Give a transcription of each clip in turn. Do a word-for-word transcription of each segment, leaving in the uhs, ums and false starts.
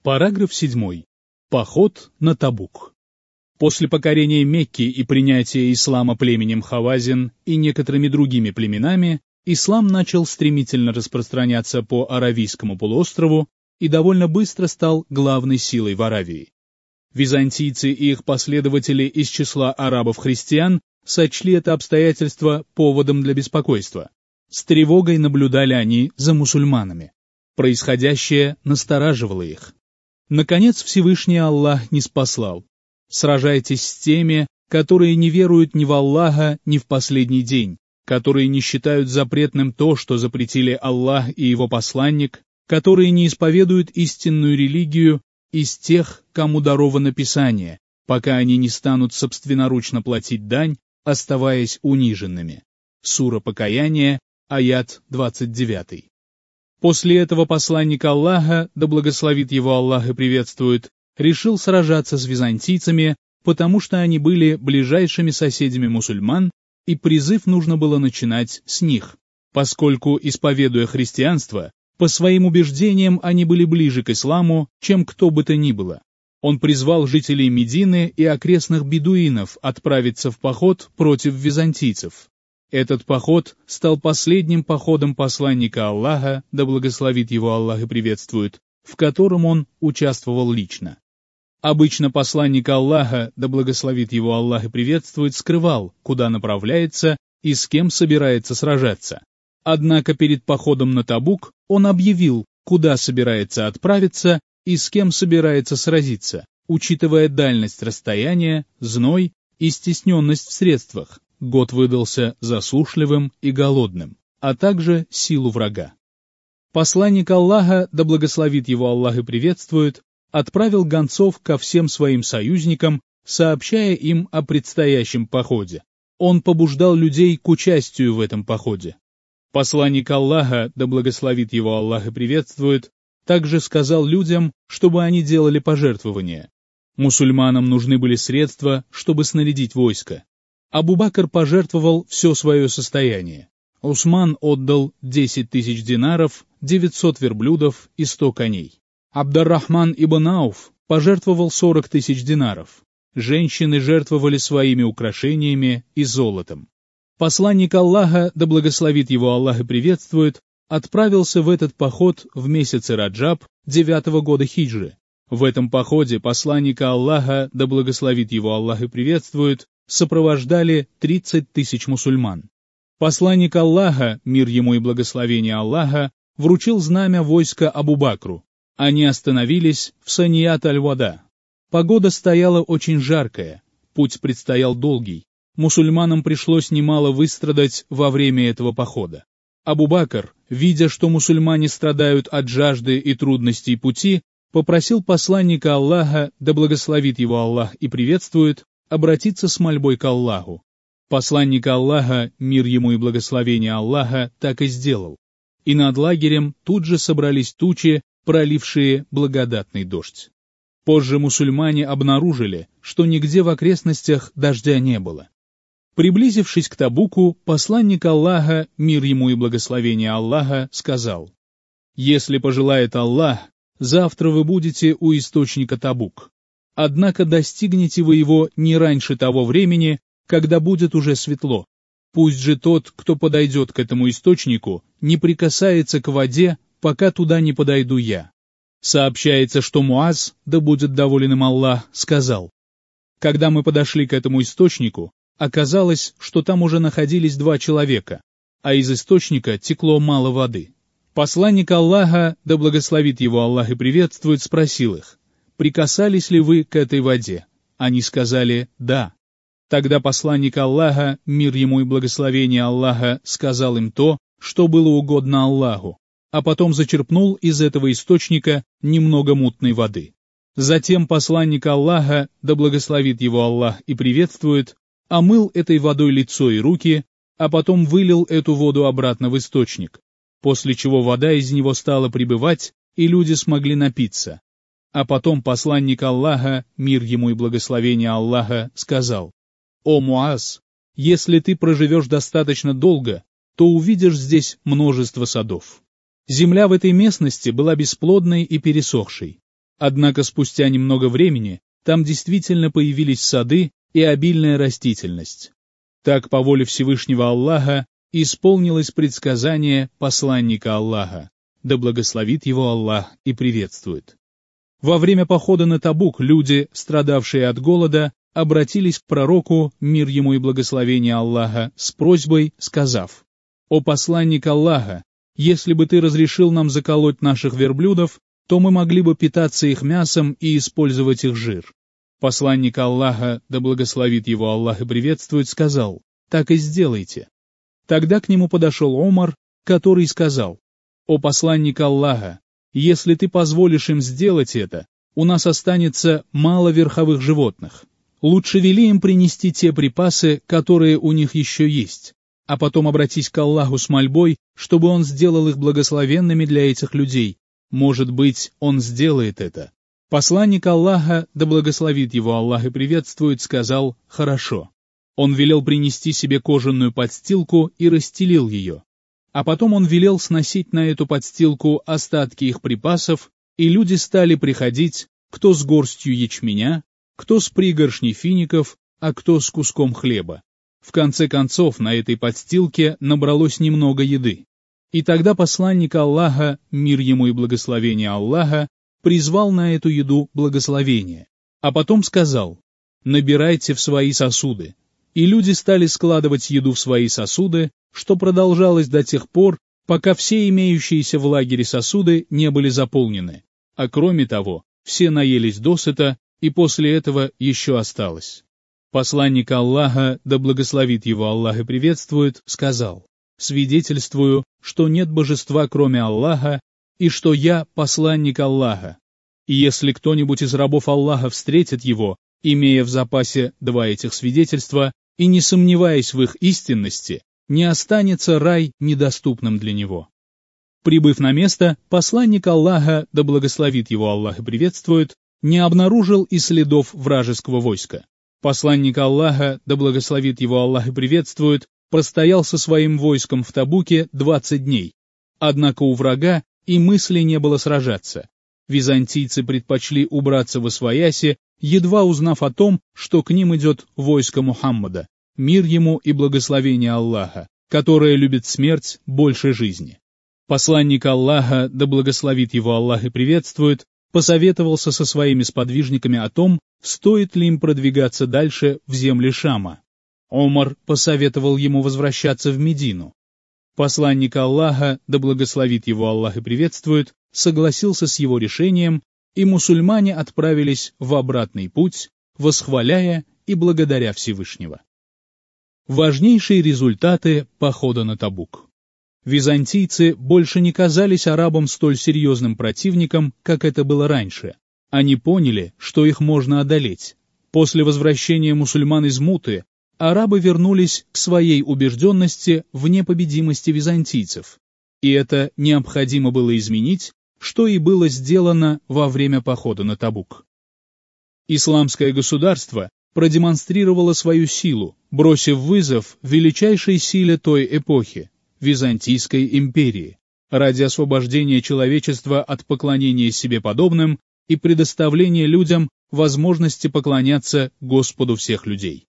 Параграф седьмой. Поход на Табук. После покорения Мекки и принятия ислама племенем Хавазин и некоторыми другими племенами, ислам начал стремительно распространяться по Аравийскому полуострову и довольно быстро стал главной силой в Аравии. Византийцы и их последователи из числа арабов-христиан сочли это обстоятельство поводом для беспокойства. С тревогой наблюдали они за мусульманами. Происходящее настораживало их. Наконец Всевышний Аллах ниспослал: «Сражайтесь с теми, которые не веруют ни в Аллаха, ни в последний день, которые не считают запретным то, что запретили Аллах и его посланник, которые не исповедуют истинную религию из тех, кому даровано Писание, пока они не станут собственноручно платить дань, оставаясь униженными». Сура Покаяние, аят двадцать девятый. После этого посланник Аллаха, да благословит его Аллах и приветствует, решил сражаться с византийцами, потому что они были ближайшими соседями мусульман, и призыв нужно было начинать с них, поскольку, исповедуя христианство, по своим убеждениям они были ближе к исламу, чем кто бы то ни было. Он призвал жителей Медины и окрестных бедуинов отправиться в поход против византийцев. Этот поход стал последним походом посланника Аллаха, да благословит его Аллах и приветствует, в котором он участвовал лично. Обычно посланник Аллаха, да благословит его Аллах и приветствует, скрывал, куда направляется и с кем собирается сражаться. Однако перед походом на Табук он объявил, куда собирается отправиться и с кем собирается сразиться, учитывая дальность расстояния, зной и стесненность в средствах. Год выдался засушливым и голодным, а также силу врага. Посланник Аллаха, да благословит его Аллах и приветствует, отправил гонцов ко всем своим союзникам, сообщая им о предстоящем походе. Он побуждал людей к участию в этом походе. Посланник Аллаха, да благословит его Аллах и приветствует, также сказал людям, чтобы они делали пожертвования. Мусульманам нужны были средства, чтобы снарядить войско. Абу Бакр пожертвовал все свое состояние. Усман отдал десять тысяч динаров, девятьсот верблюдов и сто коней. Абдар-Рахман ибн Ауф пожертвовал сорок тысяч динаров. Женщины жертвовали своими украшениями и золотом. Посланник Аллаха, да благословит его Аллах и приветствует, отправился в этот поход в месяце Раджаб девятого года хиджры. В этом походе посланника Аллаха, да благословит его Аллах и приветствует, сопровождали тридцать тысяч мусульман. Посланник Аллаха, мир ему и благословение Аллаха, вручил знамя войска Абу Бакру. Они остановились в Саният-аль-Вада. Погода стояла очень жаркая, путь предстоял долгий. Мусульманам пришлось немало выстрадать во время этого похода. Абу Бакр, видя, что мусульмане страдают от жажды и трудностей пути, попросил посланника Аллаха, да благословит его Аллах и приветствует, обратиться с мольбой к Аллаху. Посланник Аллаха, мир ему и благословение Аллаха, так и сделал. И над лагерем тут же собрались тучи, пролившие благодатный дождь. Позже мусульмане обнаружили, что нигде в окрестностях дождя не было. Приблизившись к Табуку, посланник Аллаха, мир ему и благословение Аллаха, сказал: «Если пожелает Аллах, завтра вы будете у источника Табук. Однако достигнете вы его не раньше того времени, когда будет уже светло. Пусть же тот, кто подойдет к этому источнику, не прикасается к воде, пока туда не подойду я». Сообщается, что Муаз, да будет доволен им Аллах, сказал: «Когда мы подошли к этому источнику, оказалось, что там уже находились два человека, а из источника текло мало воды. Посланник Аллаха, да благословит его Аллах и приветствует, спросил их: прикасались ли вы к этой воде? Они сказали: да. Тогда посланник Аллаха, мир ему и благословение Аллаха, сказал им то, что было угодно Аллаху, а потом зачерпнул из этого источника немного мутной воды. Затем посланник Аллаха, да благословит его Аллах и приветствует, омыл этой водой лицо и руки, а потом вылил эту воду обратно в источник, после чего вода из него стала прибывать, и люди смогли напиться. А потом посланник Аллаха, мир ему и благословение Аллаха, сказал: «О Муаз, если ты проживешь достаточно долго, то увидишь здесь множество садов». Земля в этой местности была бесплодной и пересохшей. Однако спустя немного времени там действительно появились сады и обильная растительность. Так, по воле Всевышнего Аллаха, исполнилось предсказание посланника Аллаха, да благословит его Аллах и приветствует. Во время похода на Табук люди, страдавшие от голода, обратились к пророку, мир ему и благословение Аллаха, с просьбой, сказав: «О посланник Аллаха, если бы ты разрешил нам заколоть наших верблюдов, то мы могли бы питаться их мясом и использовать их жир». Посланник Аллаха, да благословит его Аллах и приветствует, сказал: «Так и сделайте». Тогда к нему подошел Омар, который сказал: «О посланник Аллаха, если ты позволишь им сделать это, у нас останется мало верховых животных. Лучше вели им принести те припасы, которые у них еще есть, а потом обратись к Аллаху с мольбой, чтобы Он сделал их благословенными для этих людей. Может быть, Он сделает это». Посланник Аллаха, да благословит его Аллах и приветствует, сказал: «Хорошо». Он велел принести себе кожаную подстилку и расстелил ее. А потом он велел сносить на эту подстилку остатки их припасов, и люди стали приходить, кто с горстью ячменя, кто с пригоршней фиников, а кто с куском хлеба. В конце концов, на этой подстилке набралось немного еды. И тогда посланник Аллаха, мир ему и благословение Аллаха, призвал на эту еду благословение, а потом сказал: «Набирайте в свои сосуды». И люди стали складывать еду в свои сосуды, что продолжалось до тех пор, пока все имеющиеся в лагере сосуды не были заполнены. А кроме того, все наелись досыта, и после этого еще осталось. Посланник Аллаха, да благословит его Аллах и приветствует, сказал: «Свидетельствую, что нет божества, кроме Аллаха, и что я посланник Аллаха. И если кто-нибудь из рабов Аллаха встретит его, имея в запасе два этих свидетельства, и не сомневаясь в их истинности, не останется рай недоступным для него». Прибыв на место, посланник Аллаха, да благословит его Аллах и приветствует, не обнаружил и следов вражеского войска. Посланник Аллаха, да благословит его Аллах и приветствует, простоял со своим войском в Табуке двадцать дней. Однако у врага и мысли не было сражаться. Византийцы предпочли убраться восвояси, едва узнав о том, что к ним идет войско Мухаммада, мир ему и благословение Аллаха, которое любит смерть больше жизни. Посланник Аллаха, да благословит его Аллах и приветствует, посоветовался со своими сподвижниками о том, стоит ли им продвигаться дальше в земли Шама. Омар посоветовал ему возвращаться в Медину. Посланник Аллаха, да благословит его Аллах и приветствует, согласился с его решением, и мусульмане отправились в обратный путь, восхваляя и благодаря Всевышнего. Важнейшие результаты похода на Табук. Византийцы больше не казались арабам столь серьезным противником, как это было раньше. Они поняли, что их можно одолеть. После возвращения мусульман из Муты, арабы вернулись к своей убежденности в непобедимости византийцев. И это необходимо было изменить, что и было сделано во время похода на Табук. Исламское государство продемонстрировало свою силу, бросив вызов величайшей силе той эпохи – Византийской империи, ради освобождения человечества от поклонения себе подобным и предоставления людям возможности поклоняться Господу всех людей.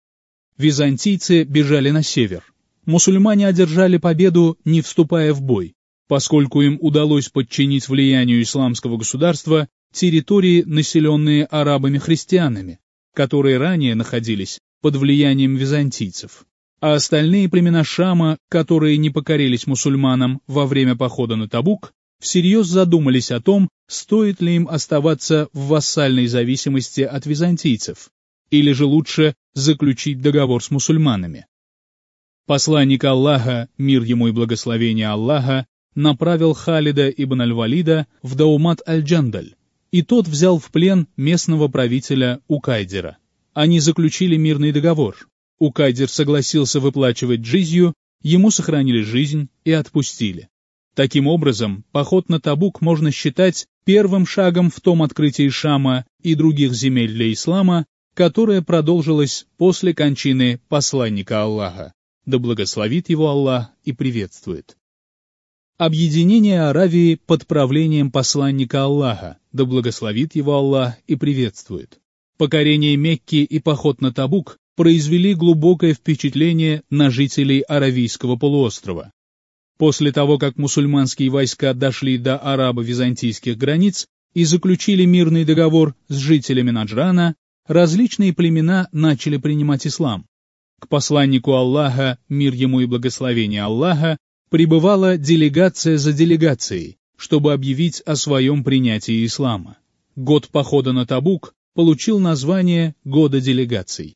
Византийцы бежали на север. Мусульмане одержали победу, не вступая в бой, поскольку им удалось подчинить влиянию исламского государства территории, населенные арабами-христианами, которые ранее находились под влиянием византийцев. А остальные племена Шама, которые не покорились мусульманам во время похода на Табук, всерьез задумались о том, стоит ли им оставаться в вассальной зависимости от византийцев, или же лучше заключить договор с мусульманами. Посланник Аллаха, мир ему и благословение Аллаха, направил Халида ибн аль-Валида в Даумат аль-Джандаль, и тот взял в плен местного правителя Укайдира. Они заключили мирный договор. Укайдир согласился выплачивать джизью, ему сохранили жизнь и отпустили. Таким образом, поход на Табук можно считать первым шагом в том открытии Шама и других земель для ислама, которое продолжилось после кончины посланника Аллаха, да благословит его Аллах и приветствует. Объединение Аравии под правлением посланника Аллаха, да благословит его Аллах и приветствует. Покорение Мекки и поход на Табук произвели глубокое впечатление на жителей Аравийского полуострова. После того, как мусульманские войска дошли до арабо-византийских границ и заключили мирный договор с жителями Наджрана, различные племена начали принимать ислам. К посланнику Аллаха, мир ему и благословение Аллаха, прибывала делегация за делегацией, чтобы объявить о своем принятии ислама. Год похода на Табук получил название «Года делегаций».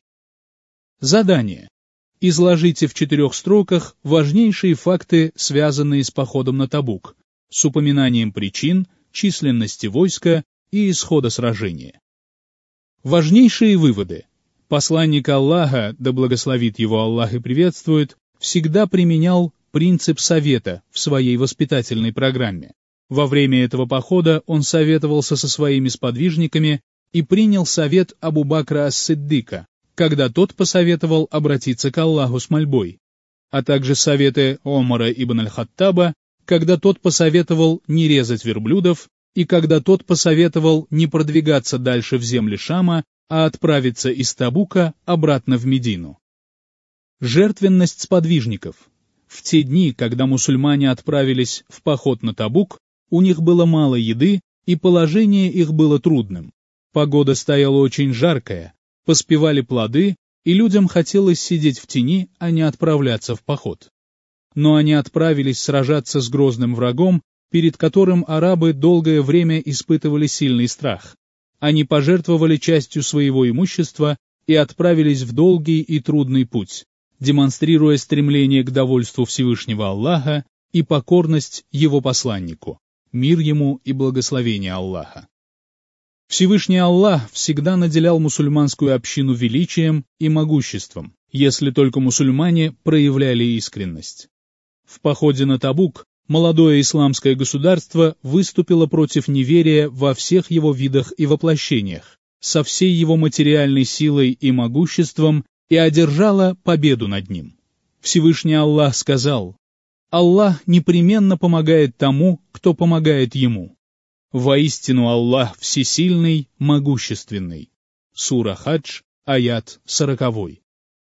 Задание. Изложите в четырех строках важнейшие факты, связанные с походом на Табук, с упоминанием причин, численности войска и исхода сражения. Важнейшие выводы. Посланник Аллаха, да благословит его Аллах и приветствует, всегда применял принцип совета в своей воспитательной программе. Во время этого похода он советовался со своими сподвижниками и принял совет Абу Бакра ас-Сиддика, когда тот посоветовал обратиться к Аллаху с мольбой, а также советы Омара ибн аль-Хаттаба, когда тот посоветовал не резать верблюдов, и когда тот посоветовал не продвигаться дальше в земли Шама, а отправиться из Табука обратно в Медину. Жертвенность сподвижников. В те дни, когда мусульмане отправились в поход на Табук, у них было мало еды, и положение их было трудным. Погода стояла очень жаркая, поспевали плоды, и людям хотелось сидеть в тени, а не отправляться в поход. Но они отправились сражаться с грозным врагом, перед которым арабы долгое время испытывали сильный страх. Они пожертвовали частью своего имущества и отправились в долгий и трудный путь, демонстрируя стремление к довольству Всевышнего Аллаха и покорность его посланнику, мир ему и благословение Аллаха. Всевышний Аллах всегда наделял мусульманскую общину величием и могуществом, если только мусульмане проявляли искренность. В походе на Табук молодое исламское государство выступило против неверия во всех его видах и воплощениях, со всей его материальной силой и могуществом, и одержало победу над ним. Всевышний Аллах сказал: «Аллах непременно помогает тому, кто помогает ему. Воистину Аллах всесильный, могущественный». Сура Хадж, аят сороковой.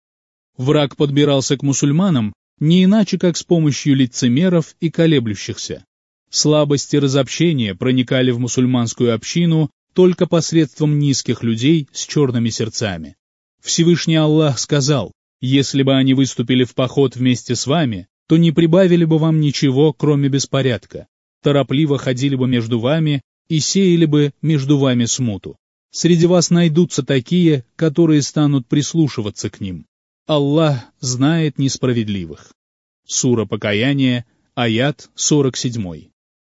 Враг подбирался к мусульманам не иначе, как с помощью лицемеров и колеблющихся. Слабости разобщения проникали в мусульманскую общину только посредством низких людей с черными сердцами. Всевышний Аллах сказал: «Если бы они выступили в поход вместе с вами, то не прибавили бы вам ничего, кроме беспорядка, торопливо ходили бы между вами и сеяли бы между вами смуту. Среди вас найдутся такие, которые станут прислушиваться к ним. Аллах знает несправедливых». Сура Покаяние, аят сорок семь.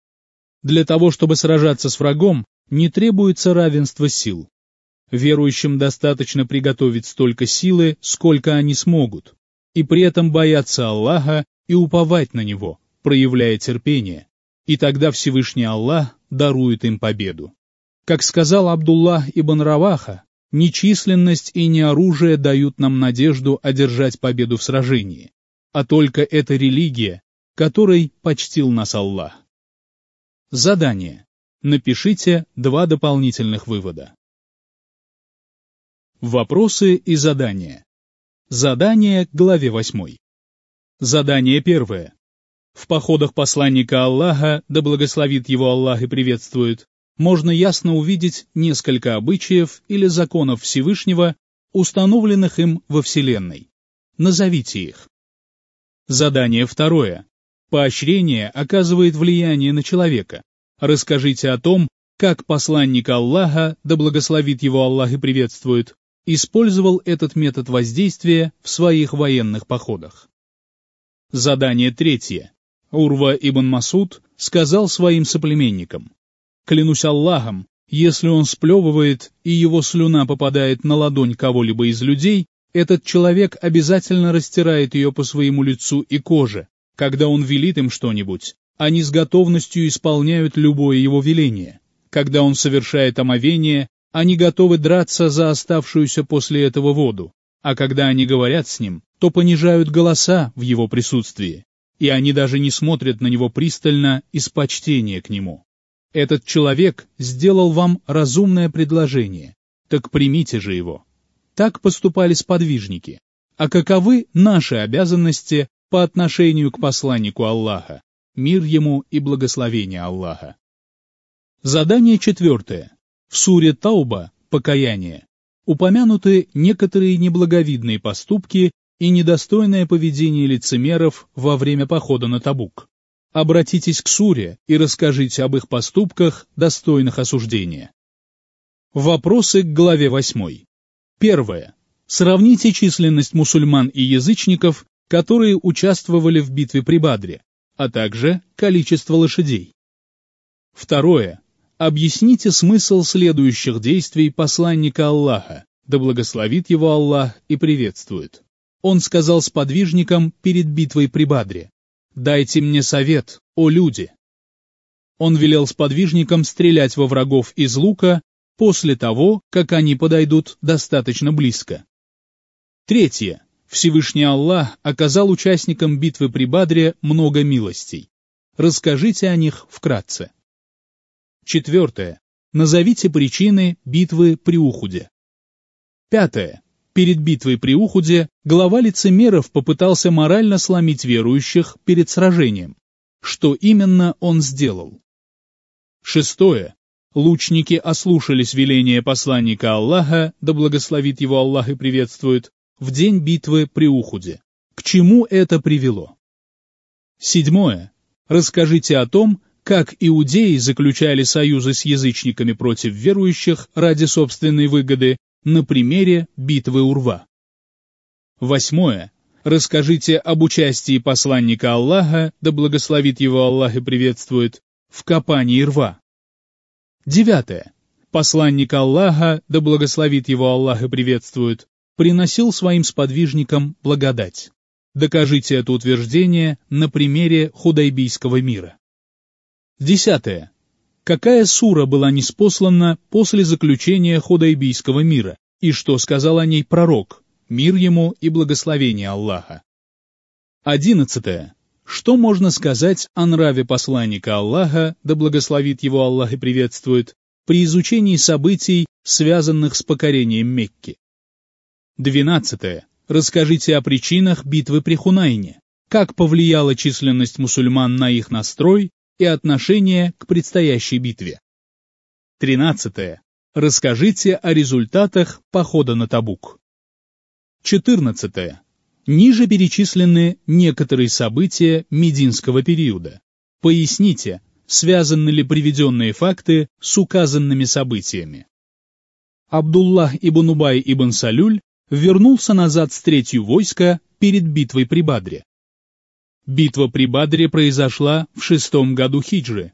Для того, чтобы сражаться с врагом, не требуется равенство сил. Верующим достаточно приготовить столько силы, сколько они смогут, и при этом бояться Аллаха и уповать на Него, проявляя терпение, и тогда Всевышний Аллах дарует им победу. Как сказал Абдуллах ибн Раваха, ни численность и ни оружие дают нам надежду одержать победу в сражении, а только эта религия, которой почтил нас Аллах. Задание. Напишите два дополнительных вывода. Вопросы и задания. Задание к главе восьмой. Задание первое. В походах посланника Аллаха, да благословит его Аллах и приветствует, можно ясно увидеть несколько обычаев или законов Всевышнего, установленных им во Вселенной. Назовите их. Задание второе. Поощрение оказывает влияние на человека. Расскажите о том, как посланник Аллаха, да благословит его Аллах и приветствует, использовал этот метод воздействия в своих военных походах. Задание третье. Урва ибн Масуд сказал своим соплеменникам: «Клянусь Аллахом, если он сплевывает и его слюна попадает на ладонь кого-либо из людей, этот человек обязательно растирает ее по своему лицу и коже. Когда он велит им что-нибудь, они с готовностью исполняют любое его веление. Когда он совершает омовение, они готовы драться за оставшуюся после этого воду, а когда они говорят с ним, то понижают голоса в его присутствии. и они даже не смотрят на него пристально из почтения к нему. Этот человек сделал вам разумное предложение, так примите же его. Так поступали сподвижники. А каковы наши обязанности по отношению к посланнику Аллаха? Мир ему и благословение Аллаха. Задание четвертое. В суре Тауба «Покаяние» упомянуты некоторые неблаговидные поступки и недостойное поведение лицемеров во время похода на Табук. Обратитесь к суре и расскажите об их поступках, достойных осуждения. Вопросы к главе восьмой. Первое. Сравните численность мусульман и язычников, которые участвовали в битве при Бадре, а также количество лошадей. Второе. Объясните смысл следующих действий посланника Аллаха, да благословит его Аллах и приветствует. Он сказал сподвижникам перед битвой при Бадре: «Дайте мне совет, о люди!» Он велел сподвижникам стрелять во врагов из лука после того, как они подойдут достаточно близко. Третье. Всевышний Аллах оказал участникам битвы при Бадре много милостей. Расскажите о них вкратце. Четвертое. Назовите причины битвы при Ухуде. Пятое. Перед битвой при Ухуде глава лицемеров попытался морально сломить верующих перед сражением. Что именно он сделал? Шестое. Лучники ослушались веления посланника Аллаха, да благословит его Аллах и приветствует, в день битвы при Ухуде. К чему это привело? Седьмое. Расскажите о том, как иудеи заключали союзы с язычниками против верующих ради собственной выгоды на примере битвы Урва. Восьмое. Расскажите об участии посланника Аллаха, да благословит его Аллах и приветствует, в копании рва. Девятое. Посланник Аллаха, да благословит его Аллах и приветствует, приносил своим сподвижникам благодать. Докажите это утверждение на примере Худайбийского мира. Десятое. Какая сура была ниспослана после заключения Худайбийского мира, и что сказал о ней пророк, мир ему и благословение Аллаха? Одиннадцатое. Что можно сказать о нраве посланника Аллаха, да благословит его Аллах и приветствует, при изучении событий, связанных с покорением Мекки? Двенадцатое. Расскажите о причинах битвы при Хунайне, как повлияла численность мусульман на их настрой и отношение к предстоящей битве. Тринадцатое. Расскажите о результатах похода на Табук. Четырнадцатое. Ниже перечислены некоторые события мединского периода. Поясните, связаны ли приведенные факты с указанными событиями. Абдуллах ибн Убай ибн Салюль вернулся назад с третью войска перед битвой при Бадре. Битва при Бадре произошла в шестом году хиджры.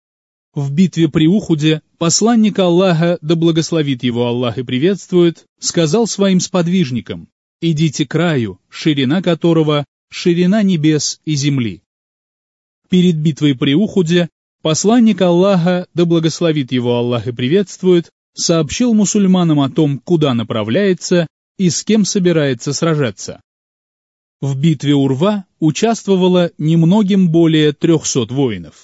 В битве при Ухуде посланник Аллаха, да благословит его Аллах и приветствует, сказал своим сподвижникам: «Идите к краю, ширина которого — ширина небес и земли». Перед битвой при Ухуде посланник Аллаха, да благословит его Аллах и приветствует, сообщил мусульманам о том, куда направляется и с кем собирается сражаться. В битве Урва участвовало немногим более трехсот воинов.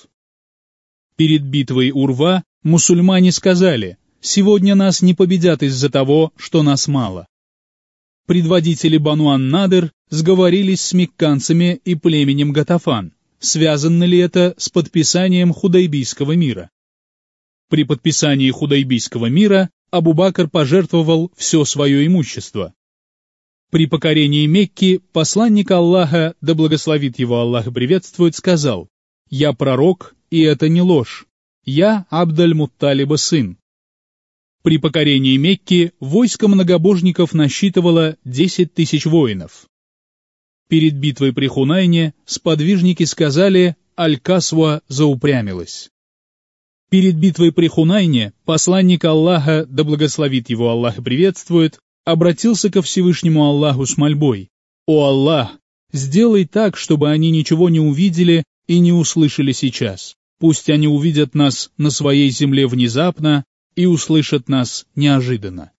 Перед битвой Урва мусульмане сказали: «Сегодня нас не победят из-за того, что нас мало». Предводители Бану ан-Надр сговорились с мекканцами и племенем Гатафан. Связано ли это с подписанием Худайбийского мира? При подписании Худайбийского мира Абу Бакр пожертвовал все свое имущество. При покорении Мекки посланник Аллаха, да благословит его Аллах и приветствует, сказал: «Я пророк, и это не ложь. Я Абд-аль-Мутталиба сын». При покорении Мекки войско многобожников насчитывало десять тысяч воинов. Перед битвой при Хунайне сподвижники сказали: «Аль-Касва заупрямилась». Перед битвой при Хунайне посланник Аллаха, да благословит его Аллах и приветствует, обратился ко Всевышнему Аллаху с мольбой: «О Аллах, сделай так, чтобы они ничего не увидели и не услышали сейчас. Пусть они увидят нас на своей земле внезапно и услышат нас неожиданно».